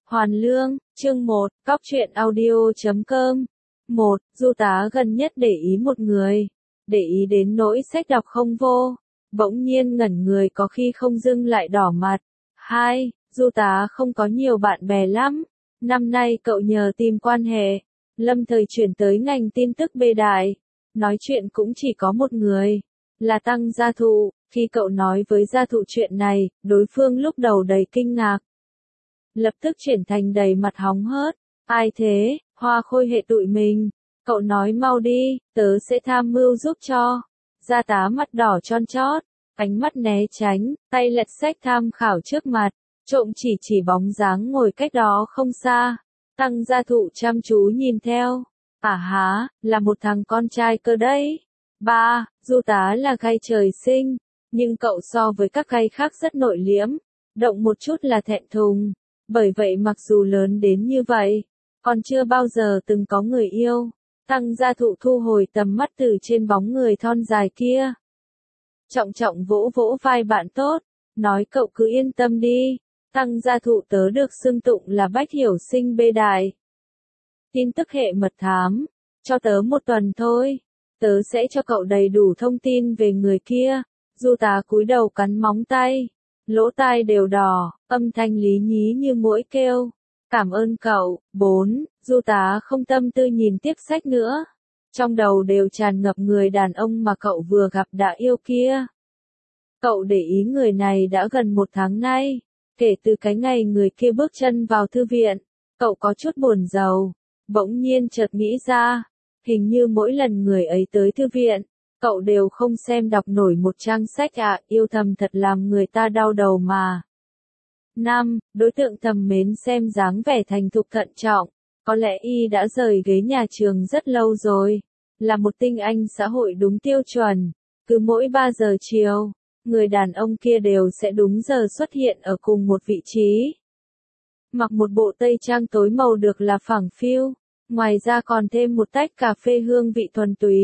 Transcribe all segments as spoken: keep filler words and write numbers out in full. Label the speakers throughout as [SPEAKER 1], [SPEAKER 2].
[SPEAKER 1] Hoàn Lương, chương một, cóc truyện audio chấm com. một. Du tá gần nhất để ý một người. Để ý đến nỗi sách đọc không vô. Bỗng nhiên ngẩn người có khi không dưng lại đỏ mặt. hai. Du tá không có nhiều bạn bè lắm. Năm nay cậu nhờ tìm quan hệ. Lâm thời chuyển tới ngành tin tức B đại. Nói chuyện cũng chỉ có một người. Là Tăng Gia Thụ. Khi cậu nói với Gia Thụ chuyện này, đối phương lúc đầu đầy kinh ngạc. Lập tức chuyển thành đầy mặt hóng hớt. Ai thế, Hoa Khôi hệ tụi mình. Cậu nói mau đi, tớ sẽ tham mưu giúp cho. Gia tá mặt đỏ tròn chót, ánh mắt né tránh, tay lật sách tham khảo trước mặt, trộm chỉ chỉ bóng dáng ngồi cách đó không xa. Tăng Gia Thụ chăm chú nhìn theo. À há, là một thằng con trai cơ đấy. ba. Du tá là gai trời sinh, nhưng cậu so với các gai khác rất nội liễm, động một chút là thẹn thùng. Bởi vậy mặc dù lớn đến như vậy, còn chưa bao giờ từng có người yêu. Tăng Gia Thụ thu hồi tầm mắt từ trên bóng người thon dài kia. Trọng trọng vỗ vỗ vai bạn tốt, nói cậu cứ yên tâm đi. Tăng Gia Thụ tớ được xưng tụng là bách hiểu sinh B đại. Tin tức hệ mật thám, cho tớ một tuần thôi. Tớ sẽ cho cậu đầy đủ thông tin về người kia. Du tá cúi đầu cắn móng tay. Lỗ tai đều đỏ, âm thanh lý nhí như muỗi kêu. Cảm ơn cậu. bốn. Du tá không tâm tư nhìn tiếp sách nữa. Trong đầu đều tràn ngập người đàn ông mà cậu vừa gặp đã yêu kia. Cậu để ý người này đã gần một tháng nay. Kể từ cái ngày người kia bước chân vào thư viện, cậu có chút buồn rầu. Bỗng nhiên chợt nghĩ ra, hình như mỗi lần người ấy tới thư viện, cậu đều không xem đọc nổi một trang sách ạ, à, yêu thầm thật làm người ta đau đầu mà. năm. Đối tượng thầm mến xem dáng vẻ thành thục thận trọng, có lẽ y đã rời ghế nhà trường rất lâu rồi, là một tinh anh xã hội đúng tiêu chuẩn, cứ mỗi ba giờ chiều, người đàn ông kia đều sẽ đúng giờ xuất hiện ở cùng một vị trí. Mặc một bộ tây trang tối màu được là phẳng phiu, ngoài ra còn thêm một tách cà phê hương vị thuần túy.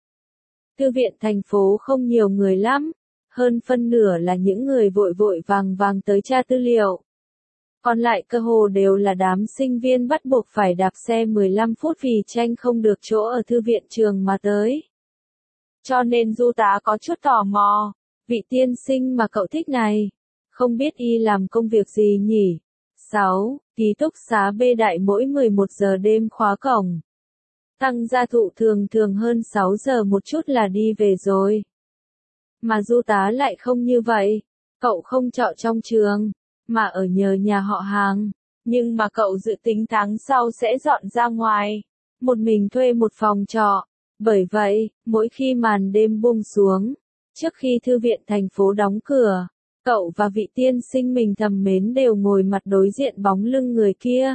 [SPEAKER 1] Thư viện thành phố không nhiều người lắm, hơn phân nửa là những người vội vội vàng vàng tới tra tư liệu. Còn lại cơ hồ đều là đám sinh viên bắt buộc phải đạp xe mười lăm phút vì tranh không được chỗ ở thư viện trường mà tới. Cho nên du tá có chút tò mò, vị tiên sinh mà cậu thích này, không biết y làm công việc gì nhỉ? sáu. Ký túc xá B đại mỗi mười một giờ đêm khóa cổng. Tăng Gia Thụ thường thường hơn sáu giờ một chút là đi về rồi. Mà du tá lại không như vậy. Cậu không trọ trong trường, mà ở nhờ nhà họ hàng. Nhưng mà cậu dự tính tháng sau sẽ dọn ra ngoài. Một mình thuê một phòng trọ. Bởi vậy, mỗi khi màn đêm buông xuống, trước khi thư viện thành phố đóng cửa, cậu và vị tiên sinh mình thầm mến đều ngồi mặt đối diện bóng lưng người kia.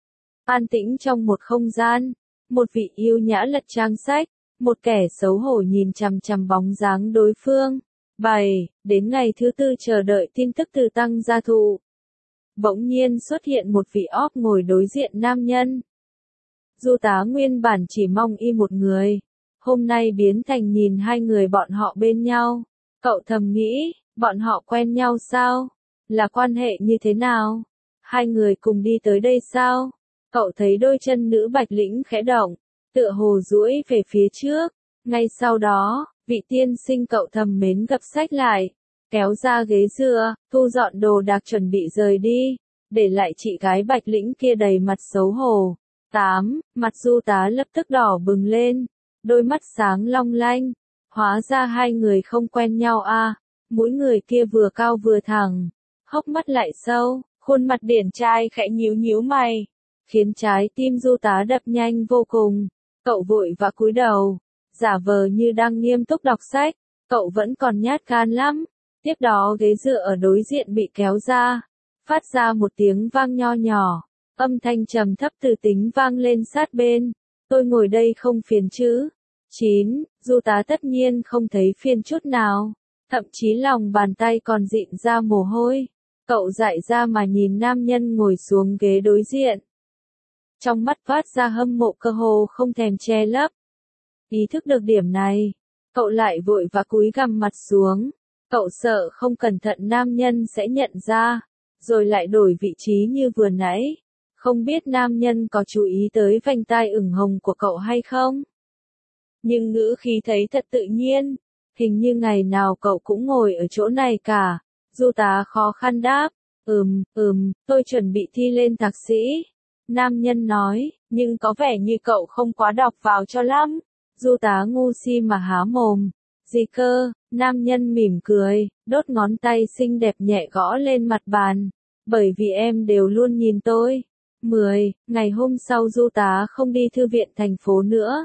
[SPEAKER 1] An tĩnh trong một không gian, một vị yêu nhã lật trang sách, một kẻ xấu hổ nhìn chằm chằm bóng dáng đối phương. bảy. Đến ngày thứ tư chờ đợi tin tức từ Tăng Gia Thụ. Bỗng nhiên xuất hiện một vị óp ngồi đối diện nam nhân. Du tá nguyên bản chỉ mong y một người, hôm nay biến thành nhìn hai người bọn họ bên nhau. Cậu thầm nghĩ, bọn họ quen nhau sao? Là quan hệ như thế nào? Hai người cùng đi tới đây sao? Cậu thấy đôi chân nữ bạch lĩnh khẽ động, tựa hồ duỗi về phía trước. Ngay sau đó, vị tiên sinh cậu thầm mến gập sách lại, kéo ra ghế dựa, thu dọn đồ đạc chuẩn bị rời đi, để lại chị gái bạch lĩnh kia đầy mặt xấu hổ. tám. Mặt du tá lập tức đỏ bừng lên, đôi mắt sáng long lanh. Hóa ra hai người không quen nhau à, mũi người kia vừa cao vừa thẳng, hốc mắt lại sâu, khuôn mặt điển trai khẽ nhíu nhíu mày, khiến trái tim du tá đập nhanh vô cùng. Cậu vội vã cúi đầu, giả vờ như đang nghiêm túc đọc sách, cậu vẫn còn nhát gan lắm. Tiếp đó ghế dựa ở đối diện bị kéo ra, phát ra một tiếng vang nho nhỏ, âm thanh trầm thấp từ tính vang lên sát bên. Tôi ngồi đây không phiền chứ? chín. Du tá tất nhiên không thấy phiền chút nào, thậm chí lòng bàn tay còn dịn ra mồ hôi. Cậu dại ra mà nhìn nam nhân ngồi xuống ghế đối diện. Trong mắt phát ra hâm mộ cơ hồ không thèm che lấp. Ý thức được điểm này, cậu lại vội vã cúi gằm mặt xuống. Cậu sợ không cẩn thận nam nhân sẽ nhận ra, rồi lại đổi vị trí như vừa nãy. Không biết nam nhân có chú ý tới vành tai ửng hồng của cậu hay không? Nhưng ngữ khí thấy thật tự nhiên, hình như ngày nào cậu cũng ngồi ở chỗ này cả. Du tá khó khăn đáp, ừm, ừm, tôi chuẩn bị thi lên thạc sĩ. Nam nhân nói, nhưng có vẻ như cậu không quá đọc vào cho lắm. Du tá ngu si mà há mồm. Gì cơ? Nam nhân mỉm cười, đốt ngón tay xinh đẹp nhẹ gõ lên mặt bàn. Bởi vì em đều luôn nhìn tôi. mười. Ngày hôm sau du tá không đi thư viện thành phố nữa.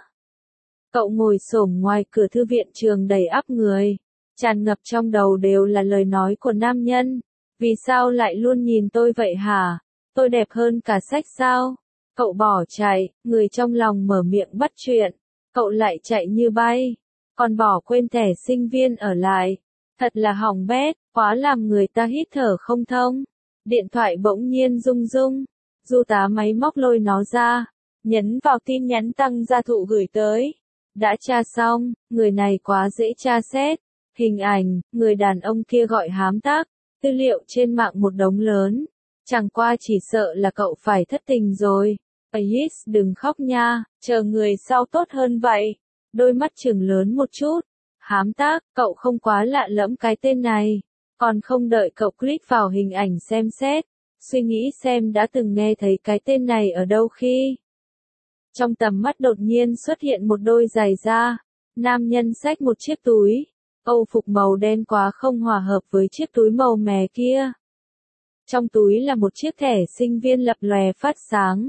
[SPEAKER 1] Cậu ngồi xổm ngoài cửa thư viện trường đầy ắp người. Tràn ngập trong đầu đều là lời nói của nam nhân. Vì sao lại luôn nhìn tôi vậy hả? Tôi đẹp hơn cả sách sao? Cậu bỏ chạy, người trong lòng mở miệng bắt chuyện. Cậu lại chạy như bay. Còn bỏ quên thẻ sinh viên ở lại. Thật là hỏng bét, quá làm người ta hít thở không thông. Điện thoại bỗng nhiên rung rung. Du tá máy móc lôi nó ra. Nhấn vào tin nhắn tăng gia thụ gửi tới. Đã tra xong, người này quá dễ tra xét. Hình ảnh, người đàn ông kia gọi hám tác. Tư liệu trên mạng một đống lớn. Chẳng qua chỉ sợ là cậu phải thất tình rồi. Ayis đừng khóc nha, chờ người sau tốt hơn vậy. Đôi mắt trừng lớn một chút. Hám tác, cậu không quá lạ lẫm cái tên này. Còn không đợi cậu click vào hình ảnh xem xét. Suy nghĩ xem đã từng nghe thấy cái tên này ở đâu khi. Trong tầm mắt đột nhiên xuất hiện một đôi giày da. Nam nhân xách một chiếc túi. Âu phục màu đen quá không hòa hợp với chiếc túi màu mè kia. Trong túi là một chiếc thẻ sinh viên lập lòe phát sáng.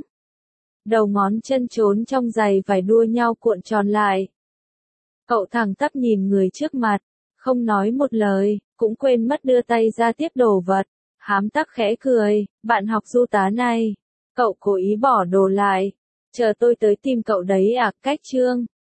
[SPEAKER 1] Đầu ngón chân trốn trong giày vải đua nhau cuộn tròn lại. Cậu thẳng tắp nhìn người trước mặt, không nói một lời, cũng quên mất đưa tay ra tiếp đồ vật. Hám tắc khẽ cười, bạn học du tá này. Cậu cố ý bỏ đồ lại. Chờ tôi tới tìm cậu đấy à, cách chương.